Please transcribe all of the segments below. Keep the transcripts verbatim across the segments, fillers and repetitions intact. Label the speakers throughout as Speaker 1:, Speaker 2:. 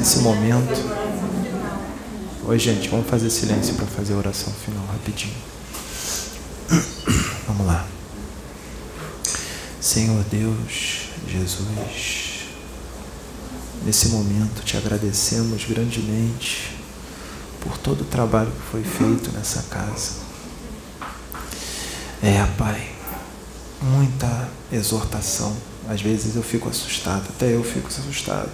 Speaker 1: Nesse momento, oi gente, vamos fazer silêncio para fazer a oração final rapidinho. Vamos lá. Senhor Deus, Jesus, nesse momento te agradecemos grandemente por todo o trabalho que foi feito nessa casa. É, Pai, muita exortação. Às vezes eu fico assustado, até eu fico assustado.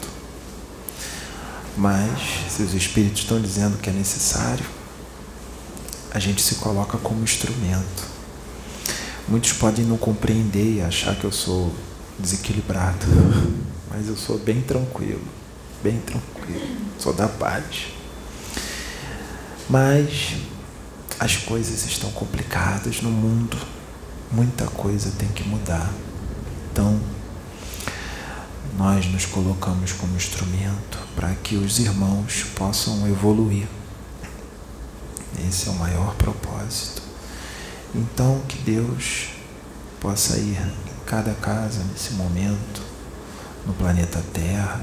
Speaker 1: Mas, se os Espíritos estão dizendo que é necessário, a gente se coloca como instrumento. Muitos podem não compreender e achar que eu sou desequilibrado, mas eu sou bem tranquilo, bem tranquilo, sou da paz. Mas as coisas estão complicadas no mundo, muita coisa tem que mudar. Então, nós nos colocamos como instrumento para que os irmãos possam evoluir. Esse é o maior propósito. Então, que Deus possa ir em cada casa nesse momento, no planeta Terra,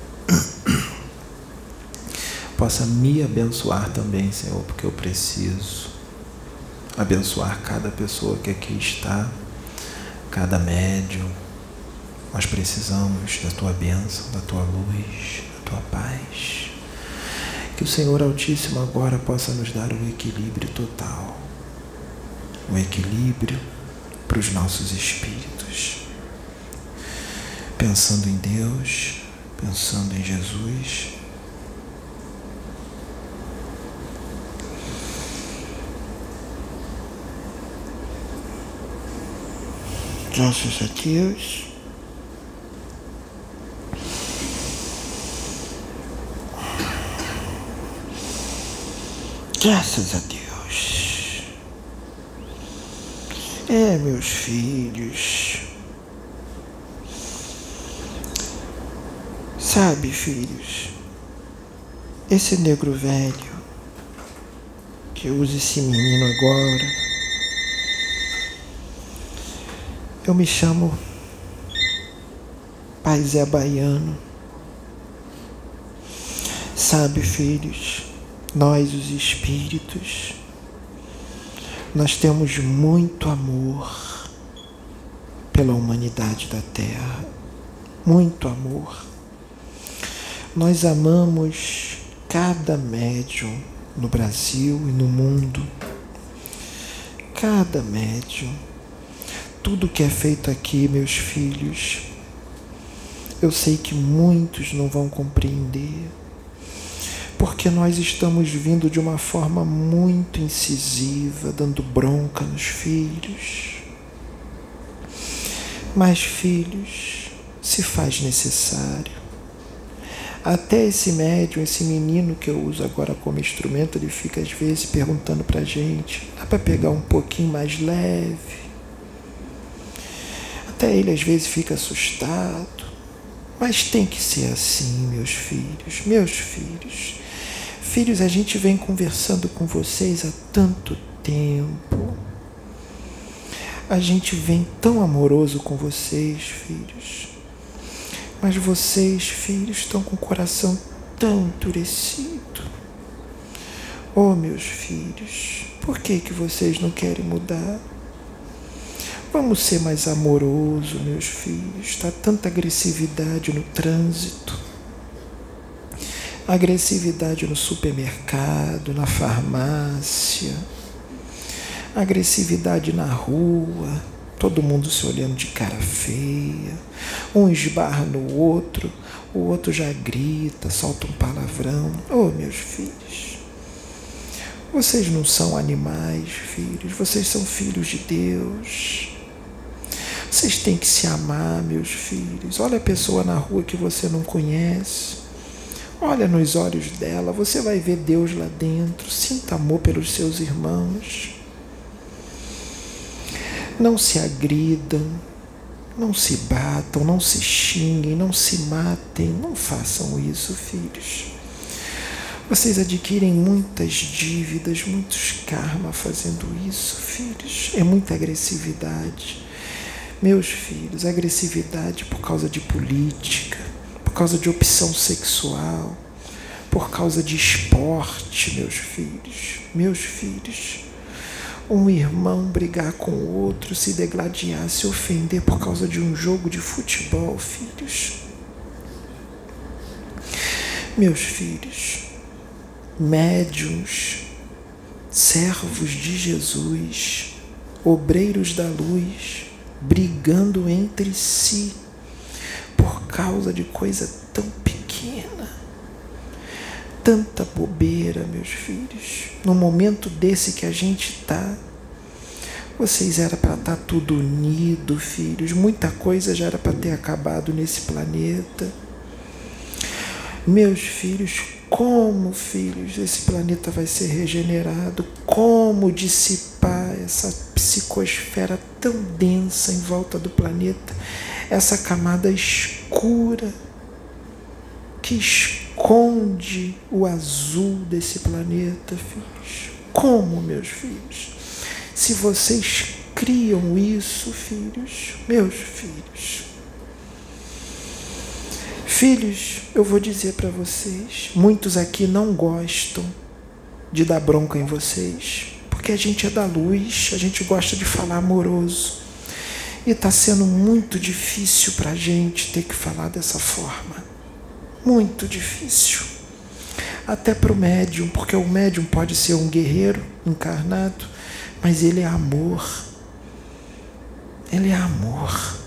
Speaker 1: possa me abençoar também, Senhor, porque eu preciso abençoar cada pessoa que aqui está, cada médium. Nós precisamos da Tua bênção, da Tua luz, da Tua paz. Que o Senhor Altíssimo agora possa nos dar o equilíbrio total, o equilíbrio para os nossos espíritos, pensando em Deus, pensando em Jesus. Graças a Deus. Graças a Deus. É, meus filhos. Sabe, filhos, esse negro velho que usa esse menino agora, eu me chamo Pai Zé Baiano. Sabe, filhos, nós, os espíritos, nós temos muito amor pela humanidade da Terra, muito amor. Nós amamos cada médium no Brasil e no mundo, cada médium. Tudo que é feito aqui, meus filhos, eu sei que muitos não vão compreender, porque nós estamos vindo de uma forma muito incisiva, dando bronca nos filhos. Mas, filhos, se faz necessário. Até esse médium, esse menino que eu uso agora como instrumento, ele fica às vezes perguntando pra gente, dá para pegar um pouquinho mais leve? Até ele às vezes fica assustado. Mas tem que ser assim, meus filhos, meus filhos. Filhos, a gente vem conversando com vocês há tanto tempo. A gente vem tão amoroso com vocês, filhos. Mas vocês, filhos, estão com o coração tão endurecido. Oh, meus filhos, por que que vocês não querem mudar? Vamos ser mais amorosos, meus filhos. Está tanta agressividade no trânsito. Agressividade no supermercado, na farmácia. Agressividade na rua. Todo mundo se olhando de cara feia. Um esbarra no outro. O outro já grita, solta um palavrão. Oh, meus filhos. Vocês não são animais, filhos. Vocês são filhos de Deus. Vocês têm que se amar, meus filhos. Olha a pessoa na rua que você não conhece. Olha nos olhos dela. Você vai ver Deus lá dentro. Sinta amor pelos seus irmãos. Não se agridam. Não se batam. Não se xinguem. Não se matem. Não façam isso, filhos. Vocês adquirem muitas dívidas, muitos karma fazendo isso, filhos. É muita agressividade. Meus filhos, agressividade por causa de política, por causa de opção sexual, por causa de esporte, meus filhos, meus filhos. Um irmão brigar com o outro, se degladiar, se ofender por causa de um jogo de futebol, filhos. Meus filhos, médiuns, servos de Jesus, obreiros da luz, brigando entre si por causa de coisa tão pequena, tanta bobeira, meus filhos. No momento desse que a gente está, vocês era para estar tudo unido, filhos. Muita coisa já era para ter acabado nesse planeta. Meus filhos, como, filhos, esse planeta vai ser regenerado? Como dissipar essa psicosfera tão densa em volta do planeta? Essa camada escura que esconde o azul desse planeta, filhos. Como, meus filhos? Se vocês criam isso, filhos, meus filhos. Filhos, eu vou dizer para vocês, muitos aqui não gostam de dar bronca em vocês, porque a gente é da luz, a gente gosta de falar amoroso. E está sendo muito difícil para a gente ter que falar dessa forma. Muito difícil. Até para o médium, porque o médium pode ser um guerreiro encarnado, mas ele é amor. Ele é amor.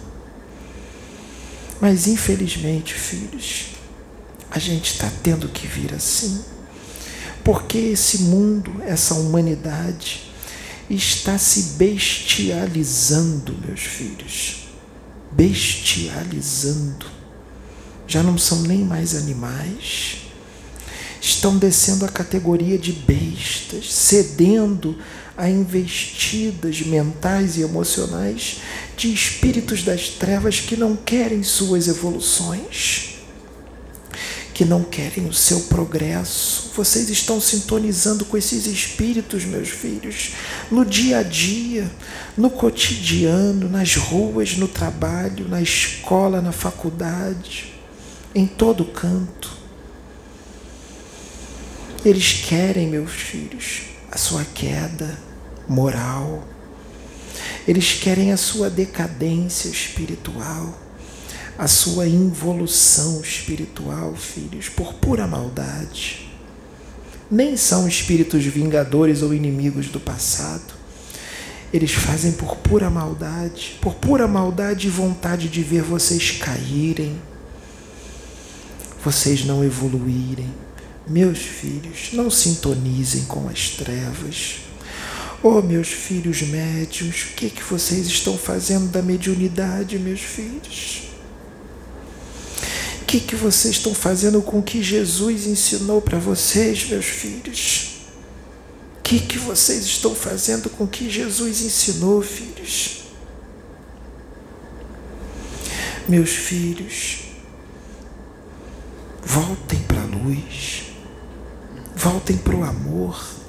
Speaker 1: Mas infelizmente, filhos, a gente está tendo que vir assim, porque esse mundo, essa humanidade, está se bestializando, meus filhos. Bestializando. Já não são nem mais animais. Estão descendo a categoria de bestas, cedendo a investidas mentais e emocionais de espíritos das trevas que não querem suas evoluções, que não querem o seu progresso. Vocês estão sintonizando com esses espíritos, meus filhos, no dia a dia, no cotidiano, nas ruas, no trabalho, na escola, na faculdade, em todo canto. Eles querem, meus filhos, a sua queda moral. Eles querem a sua decadência espiritual, a sua involução espiritual, filhos, por pura maldade. Nem são espíritos vingadores ou inimigos do passado. Eles fazem por pura maldade, por pura maldade e vontade de ver vocês caírem, vocês não evoluírem. Meus filhos, não sintonizem com as trevas. Oh, meus filhos médiuns, o que, que vocês estão fazendo da mediunidade, meus filhos? O que, que vocês estão fazendo com o que Jesus ensinou para vocês, meus filhos? O que, que vocês estão fazendo com o que Jesus ensinou, filhos? Meus filhos, voltem para a luz, voltem para o amor.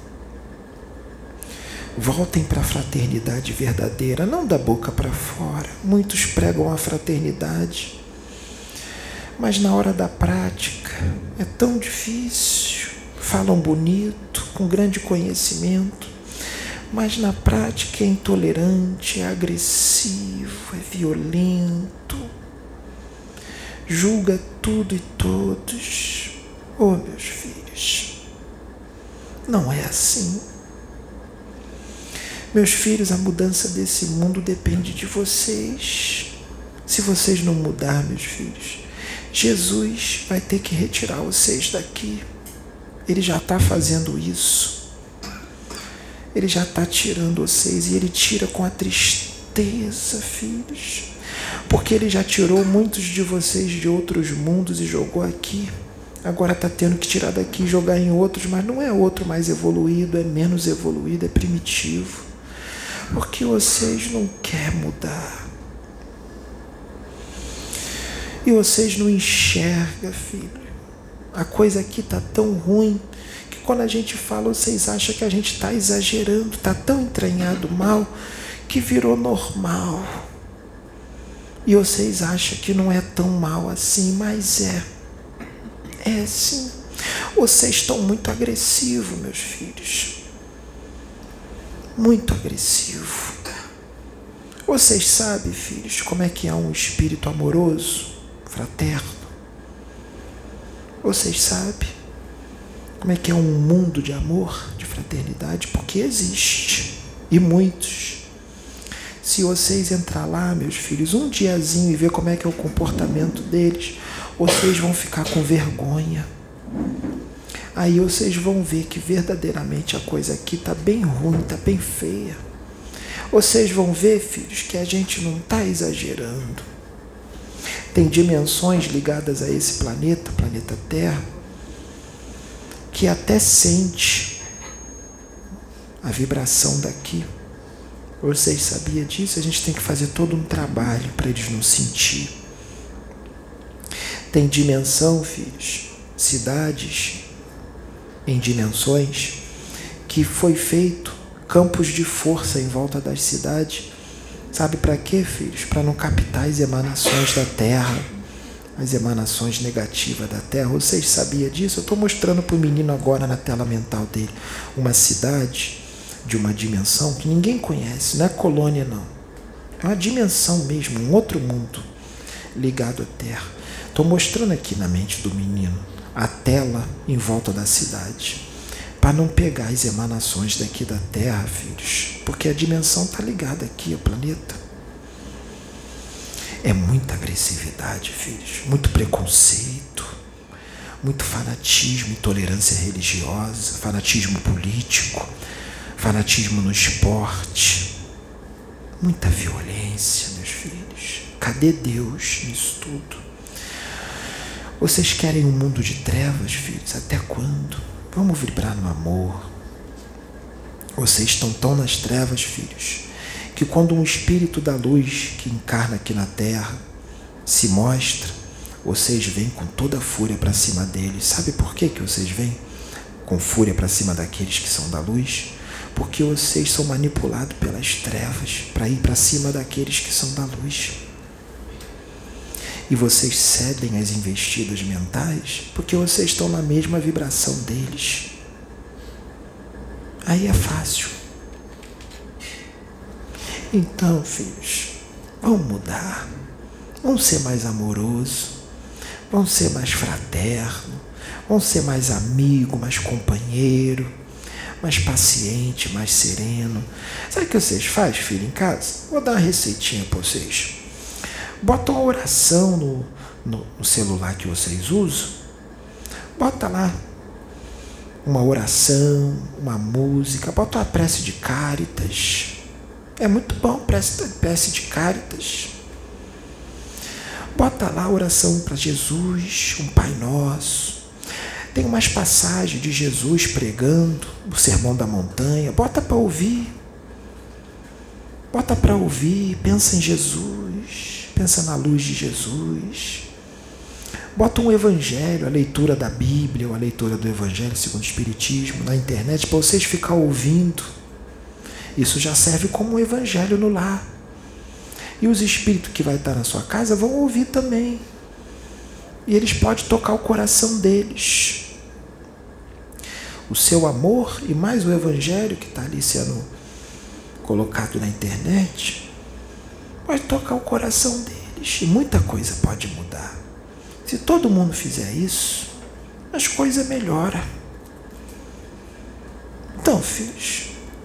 Speaker 1: Voltem para a fraternidade verdadeira, não da boca para fora. Muitos pregam a fraternidade, mas na hora da prática é tão difícil. Falam bonito, com grande conhecimento, mas na prática é intolerante, é agressivo, é violento, julga tudo e todos. Oh, meus filhos, não é assim. Meus filhos, a mudança desse mundo depende de vocês. Se vocês não mudar, meus filhos, Jesus vai ter que retirar vocês daqui. Ele já está fazendo isso. Ele já está tirando vocês, e Ele tira com a tristeza, filhos, porque Ele já tirou muitos de vocês de outros mundos e jogou aqui. Agora está tendo que tirar daqui e jogar em outros, mas não é outro mais evoluído, é menos evoluído, é primitivo. Porque vocês não querem mudar. E vocês não enxergam, filho. A coisa aqui está tão ruim que quando a gente fala, vocês acham que a gente está exagerando. Está tão entranhado mal que virou normal. E vocês acham que não é tão mal assim, mas é. É sim. Vocês estão muito agressivos, meus filhos. Muito agressivo. Vocês sabem, filhos, como é que é um espírito amoroso, fraterno? Vocês sabem como é que é um mundo de amor, de fraternidade? Porque existe. E muitos. Se vocês entrar lá, meus filhos, um diazinho e ver como é que é o comportamento deles, vocês vão ficar com vergonha. Aí vocês vão ver que verdadeiramente a coisa aqui está bem ruim, está bem feia. Vocês vão ver, filhos, que a gente não está exagerando. Tem dimensões ligadas a esse planeta, planeta Terra, que até sente a vibração daqui. Vocês sabiam disso? A gente tem que fazer todo um trabalho para eles não sentir. Tem dimensão, filhos, cidades em dimensões que foi feito campos de força em volta das cidades. Sabe para quê, filhos? Para não captar as emanações da Terra, as emanações negativas da Terra. Vocês sabiam disso? Eu estou mostrando para o menino agora na tela mental dele uma cidade de uma dimensão que ninguém conhece, não é colônia não. É uma dimensão mesmo, um outro mundo ligado à Terra. Estou mostrando aqui na mente do menino a tela em volta da cidade, para não pegar as emanações daqui da Terra, filhos, porque a dimensão está ligada aqui ao planeta. É muita agressividade, filhos, muito preconceito, muito fanatismo, intolerância religiosa, fanatismo político, fanatismo no esporte, muita violência, meus filhos. Cadê Deus nisso tudo? Vocês querem um mundo de trevas, filhos? Até quando? Vamos vibrar no amor. Vocês estão tão nas trevas, filhos, que quando um espírito da luz que encarna aqui na Terra se mostra, vocês vêm com toda a fúria para cima deles. Sabe por que que vocês vêm com fúria para cima daqueles que são da luz? Porque vocês são manipulados pelas trevas para ir para cima daqueles que são da luz. E vocês cedem às investidas mentais porque vocês estão na mesma vibração deles. Aí é fácil. Então, filhos, vamos mudar. Vamos ser mais amoroso. Vamos ser mais fraterno. Vamos ser mais amigo, mais companheiro, mais paciente, mais sereno. Sabe o que vocês fazem, filho, em casa? Vou dar uma receitinha para vocês. Bota uma oração no, no, no celular que vocês usam. Bota lá uma oração, uma música. Bota uma prece de Cáritas. É muito bom, prece, prece de Cáritas. Bota lá a oração para Jesus, um Pai Nosso. Tem umas passagens de Jesus pregando o Sermão da Montanha. Bota para ouvir. Bota para ouvir. Pensa em Jesus. Pensa na luz de Jesus. Bota um evangelho, a leitura da Bíblia, ou a leitura do Evangelho segundo o Espiritismo na internet, para vocês ficar ouvindo. Isso já serve como um evangelho no lar. E os espíritos que vai estar na sua casa vão ouvir também. E eles podem tocar o coração deles. O seu amor e mais o evangelho que está ali sendo colocado na internet pode tocar o coração deles e muita coisa pode mudar. Se todo mundo fizer isso, as coisas melhoram. Então, filhos,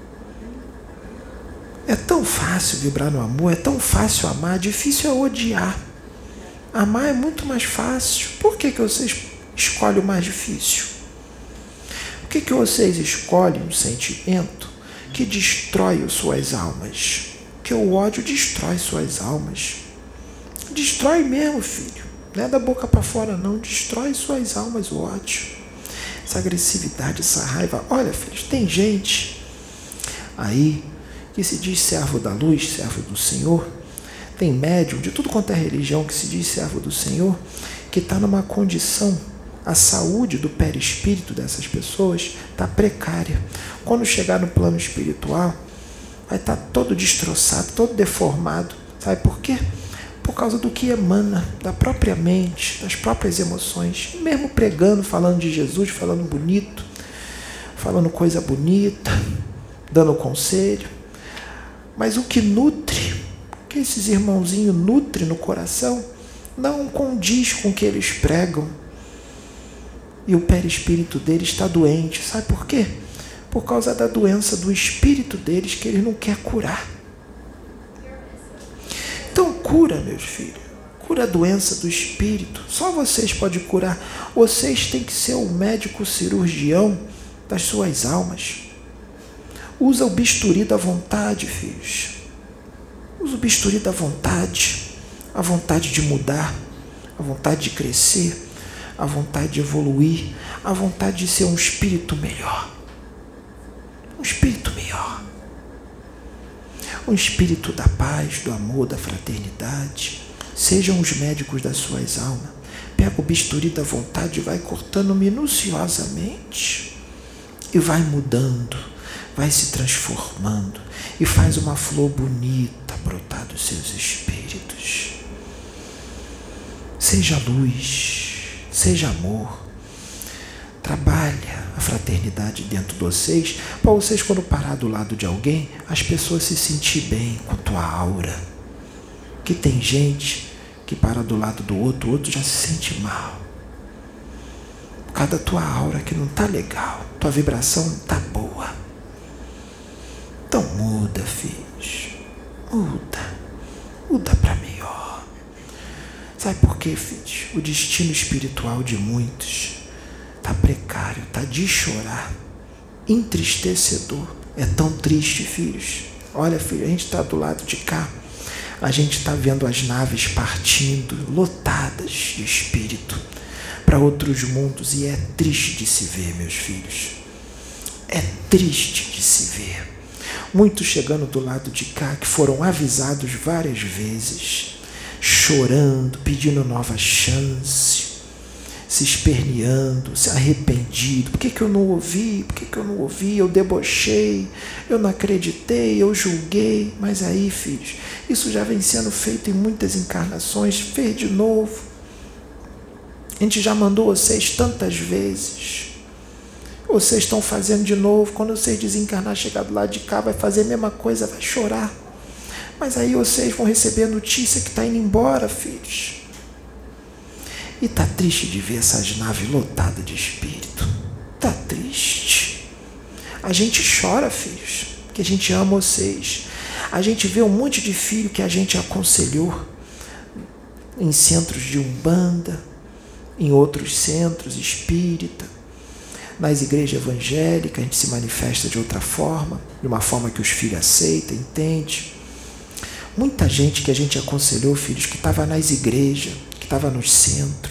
Speaker 1: é tão fácil vibrar no amor, é tão fácil amar, difícil é odiar. Amar é muito mais fácil. Por que que vocês escolhem o mais difícil? Por que que vocês escolhem um sentimento que destrói as suas almas? Que o ódio destrói suas almas. Destrói mesmo, filho. Não é da boca para fora, não. Destrói suas almas o ódio. Essa agressividade, essa raiva. Olha, filhos, tem gente aí que se diz servo da luz, servo do Senhor. Tem médium de tudo quanto é religião que se diz servo do Senhor, que está numa condição, a saúde do perispírito dessas pessoas está precária. Quando chegar no plano espiritual, vai estar todo destroçado, todo deformado. Sabe por quê? por causa do que emana da própria mente, das próprias emoções. Mesmo pregando, falando de Jesus, falando bonito, falando coisa bonita, dando conselho. Mas o que nutre, o que esses irmãozinhos nutrem no coração, não condiz com o que eles pregam. E o perispírito deles está doente. Sabe por quê? Por causa da doença do espírito deles que eles não querem curar. Então cura, meus filhos. Cura a doença do espírito. Só vocês podem curar. Vocês têm que ser o médico cirurgião das suas almas. Usa o bisturi da vontade, filhos. Usa o bisturi da vontade. A vontade de mudar. A vontade de crescer. A vontade de evoluir. A vontade de ser um espírito melhor. Um espírito melhor. Um espírito da paz, do amor, da fraternidade. Sejam os médicos das suas almas. Pega o bisturi da vontade e vai cortando minuciosamente. E vai mudando, vai se transformando. E faz uma flor bonita brotar dos seus espíritos. Seja luz, seja amor. Trabalha a fraternidade dentro de vocês, para vocês, quando parar do lado de alguém, as pessoas se sentir bem com a tua aura. Que tem gente que para do lado do outro, o outro já se sente mal. Por causa da tua aura que não está legal, tua vibração não está boa. Então muda, filhos. Muda. Muda para melhor. Sabe por quê, filhos? O destino espiritual de muitos está precário, está de chorar, entristecedor. É tão triste, filhos. Olha, filho, a gente está do lado de cá, a gente está vendo as naves partindo, lotadas de espírito, para outros mundos, e é triste de se ver, meus filhos. É triste de se ver. Muitos chegando do lado de cá, que foram avisados várias vezes, chorando, pedindo nova chance, se esperneando, se arrependido. Por que que eu não ouvi? Por que que eu não ouvi? Eu debochei, eu não acreditei, eu julguei. Mas aí, filhos, isso já vem sendo feito em muitas encarnações. Fez de novo. A gente já mandou vocês tantas vezes. Vocês estão fazendo de novo. Quando vocês desencarnar, chegar do lado de cá, vai fazer a mesma coisa, vai chorar. Mas aí vocês vão receber a notícia que está indo embora, filhos. E tá triste de ver essas naves lotadas de espírito. Tá triste. A gente chora, filhos, porque a gente ama vocês. A gente vê um monte de filho que a gente aconselhou em centros de umbanda, em outros centros espírita, nas igrejas evangélicas. A gente se manifesta de outra forma, de uma forma que os filhos aceitam, entendem. Muita gente que a gente aconselhou, filhos, que estava nas igrejas, que estava no centro,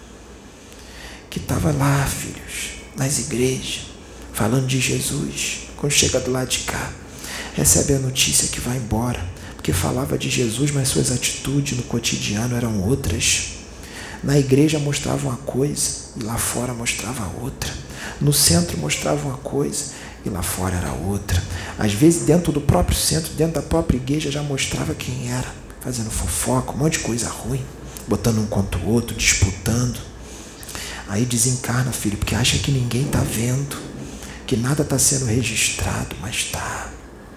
Speaker 1: que estava lá, filhos, nas igrejas, falando de Jesus. Quando chega do lado de cá, recebe a notícia que vai embora, porque falava de Jesus, mas suas atitudes no cotidiano eram outras. Na igreja mostrava uma coisa e lá fora mostrava outra. No centro mostrava uma coisa e lá fora era outra. Às vezes dentro do próprio centro, dentro da própria igreja, já mostrava quem era, fazendo fofoca, um monte de coisa ruim, botando um contra o outro, disputando. Aí desencarna, filho, porque acha que ninguém está vendo, que nada está sendo registrado, mas está.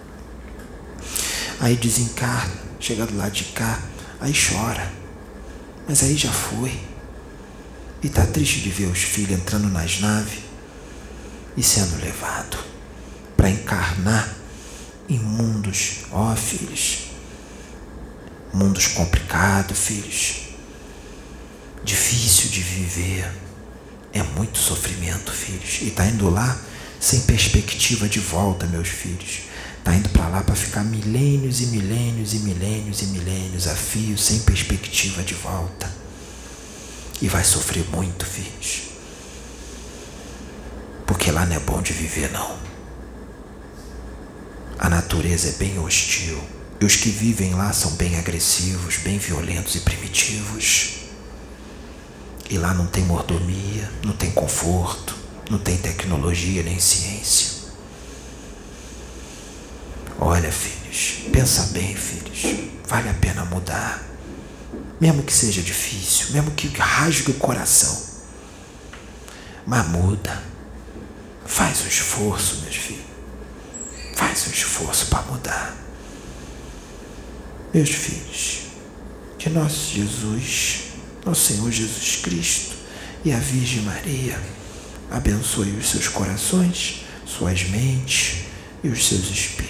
Speaker 1: Aí desencarna, chega do lado de cá, aí chora, mas aí já foi. E está triste de ver os filhos entrando nas naves e sendo levado para encarnar em mundos, ó filhos, mundos complicados, filhos, difícil de viver. É muito sofrimento, filhos. E está indo lá sem perspectiva de volta, meus filhos. Está indo para lá para ficar milênios e milênios e milênios e milênios a fio, sem perspectiva de volta. E vai sofrer muito, filhos. Porque lá não é bom de viver, não. A natureza é bem hostil. E os que vivem lá são bem agressivos, bem violentos e primitivos. E lá não tem mordomia, não tem conforto, não tem tecnologia nem ciência. Olha, filhos, pensa bem, filhos, vale a pena mudar. mesmo que seja difícil, mesmo que rasgue o coração. Mas muda. Faz um esforço, meus filhos. Faz um esforço para mudar. Meus filhos, que nosso Jesus, nosso Senhor Jesus Cristo e a Virgem Maria abençoe os seus corações, suas mentes e os seus espíritos.